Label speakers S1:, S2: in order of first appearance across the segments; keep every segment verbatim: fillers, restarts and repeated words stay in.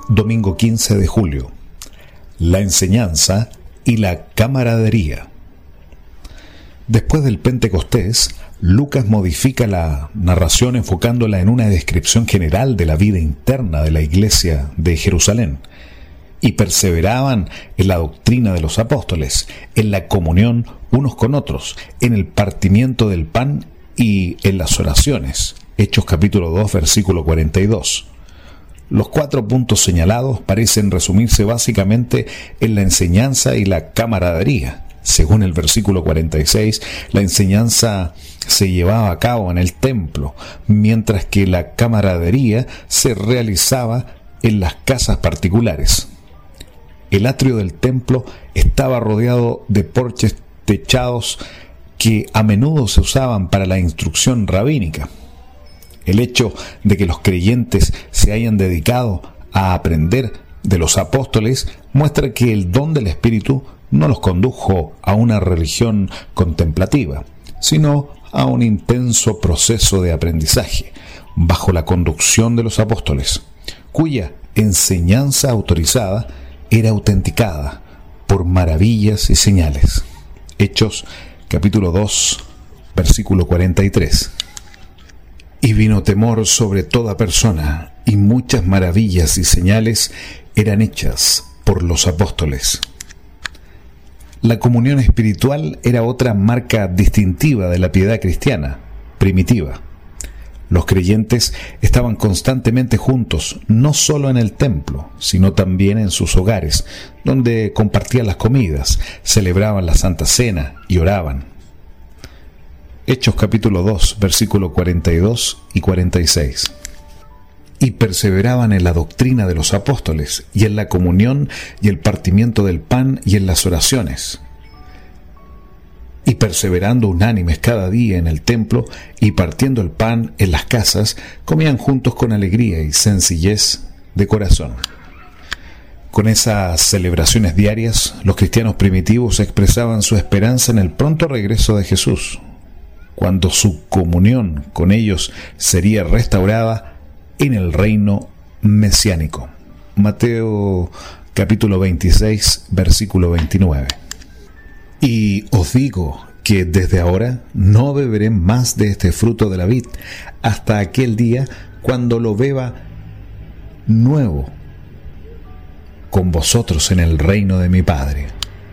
S1: domingo quince de julio. La enseñanza y la camaradería. Después del Pentecostés, Lucas modifica la narración enfocándola en una descripción general de la vida interna de la iglesia de Jerusalén. Y perseveraban en la doctrina de los apóstoles, en la comunión unos con otros, en el partimiento del pan y en las oraciones. Hechos capítulo dos, versículo cuarenta y dos. Los cuatro puntos señalados parecen resumirse básicamente en la enseñanza y la camaradería. Según el versículo cuarenta y seis, la enseñanza se llevaba a cabo en el templo, mientras que la camaradería se realizaba en las casas particulares. El atrio del templo estaba rodeado de porches techados que a menudo se usaban para la instrucción rabínica. El hecho de que los creyentes se hayan dedicado a aprender de los apóstoles muestra que el don del Espíritu no los condujo a una religión contemplativa, sino a un intenso proceso de aprendizaje, bajo la conducción de los apóstoles, cuya enseñanza autorizada era autenticada por maravillas y señales. Hechos capítulo dos, versículo cuarenta y tres. Y vino temor sobre toda persona, y muchas maravillas y señales eran hechas por los apóstoles. La comunión espiritual era otra marca distintiva de la piedad cristiana primitiva. Los creyentes estaban constantemente juntos, no solo en el templo, sino también en sus hogares, donde compartían las comidas, celebraban la Santa Cena y oraban. Hechos capítulo dos, versículo cuarenta y dos y cuarenta y seis. Y perseveraban en la doctrina de los apóstoles, y en la comunión y el partimiento del pan y en las oraciones. Y perseverando unánimes cada día en el templo y partiendo el pan en las casas, comían juntos con alegría y sencillez de corazón. Con esas celebraciones diarias, los cristianos primitivos expresaban su esperanza en el pronto regreso de Jesús, cuando su comunión con ellos sería restaurada en el reino mesiánico. Mateo capítulo veintiséis, versículo veintinueve. Y os digo que desde ahora no beberé más de este fruto de la vid, hasta aquel día cuando lo beba nuevo con vosotros en el reino de mi Padre.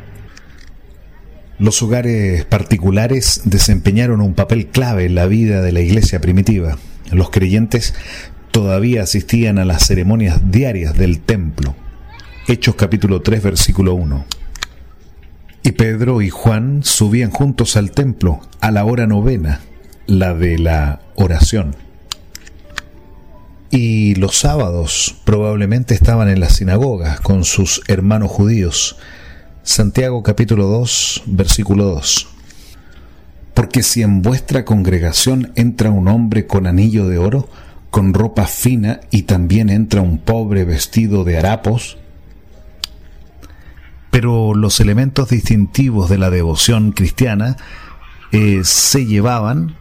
S1: Los hogares particulares desempeñaron un papel clave en la vida de la iglesia primitiva. Los creyentes todavía asistían a las ceremonias diarias del templo. Hechos capítulo tres, versículo uno. Y Pedro y Juan subían juntos al templo a la hora novena, la de la oración. Y los sábados probablemente estaban en las sinagogas con sus hermanos judíos. Santiago capítulo dos, versículo dos. Porque si en vuestra congregación entra un hombre con anillo de oro, con ropa fina, y también entra un pobre vestido de harapos. Pero los elementos distintivos de la devoción cristiana eh, se llevaban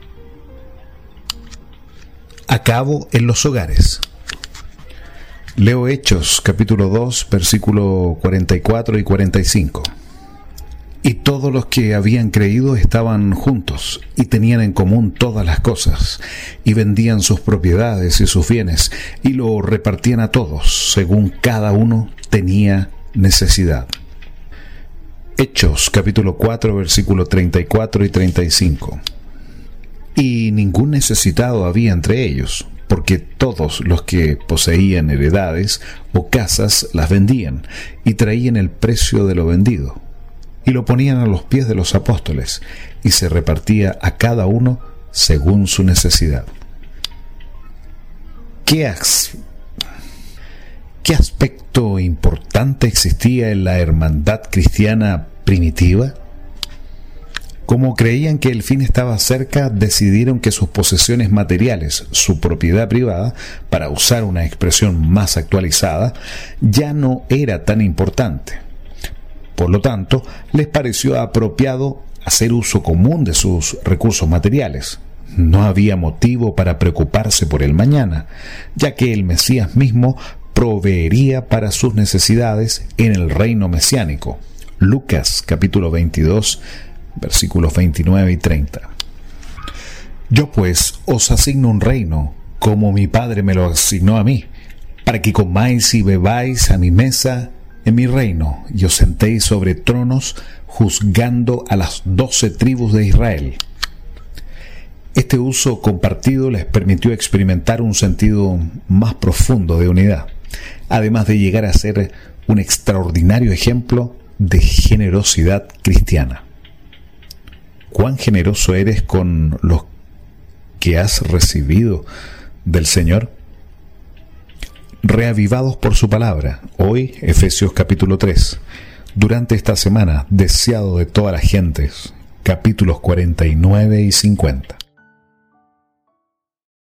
S1: a cabo en los hogares. Leo Hechos, capítulo dos, versículo cuarenta y cuatro y cuarenta y cinco. Y todos los que habían creído estaban juntos, y tenían en común todas las cosas, y vendían sus propiedades y sus bienes, y lo repartían a todos, según cada uno tenía necesidad. Hechos, capítulo cuatro, versículo treinta y cuatro y treinta y cinco. Y ningún necesitado había entre ellos, porque todos los que poseían heredades o casas las vendían y traían el precio de lo vendido y lo ponían a los pies de los apóstoles, y se repartía a cada uno según su necesidad. ¿Qué, as- ¿Qué aspecto importante existía en la hermandad cristiana primitiva? Como creían que el fin estaba cerca, decidieron que sus posesiones materiales, su propiedad privada, para usar una expresión más actualizada, ya no era tan importante. Por lo tanto, les pareció apropiado hacer uso común de sus recursos materiales. No había motivo para preocuparse por el mañana, ya que el Mesías mismo proveería para sus necesidades en el reino mesiánico. Lucas capítulo veintidós, versículos veintinueve y treinta. Yo pues os asigno un reino, como mi Padre me lo asignó a mí, para que comáis y bebáis a mi mesa en mi reino, y os sentéis sobre tronos, juzgando a las doce tribus de Israel. Este uso compartido les permitió experimentar un sentido más profundo de unidad, además de llegar a ser un extraordinario ejemplo de generosidad cristiana. ¿Cuán generoso eres con los que has recibido del Señor? Reavivados por su palabra, hoy Efesios capítulo tres, durante esta semana, deseado de todas las gentes, capítulos cuarenta y nueve y cincuenta.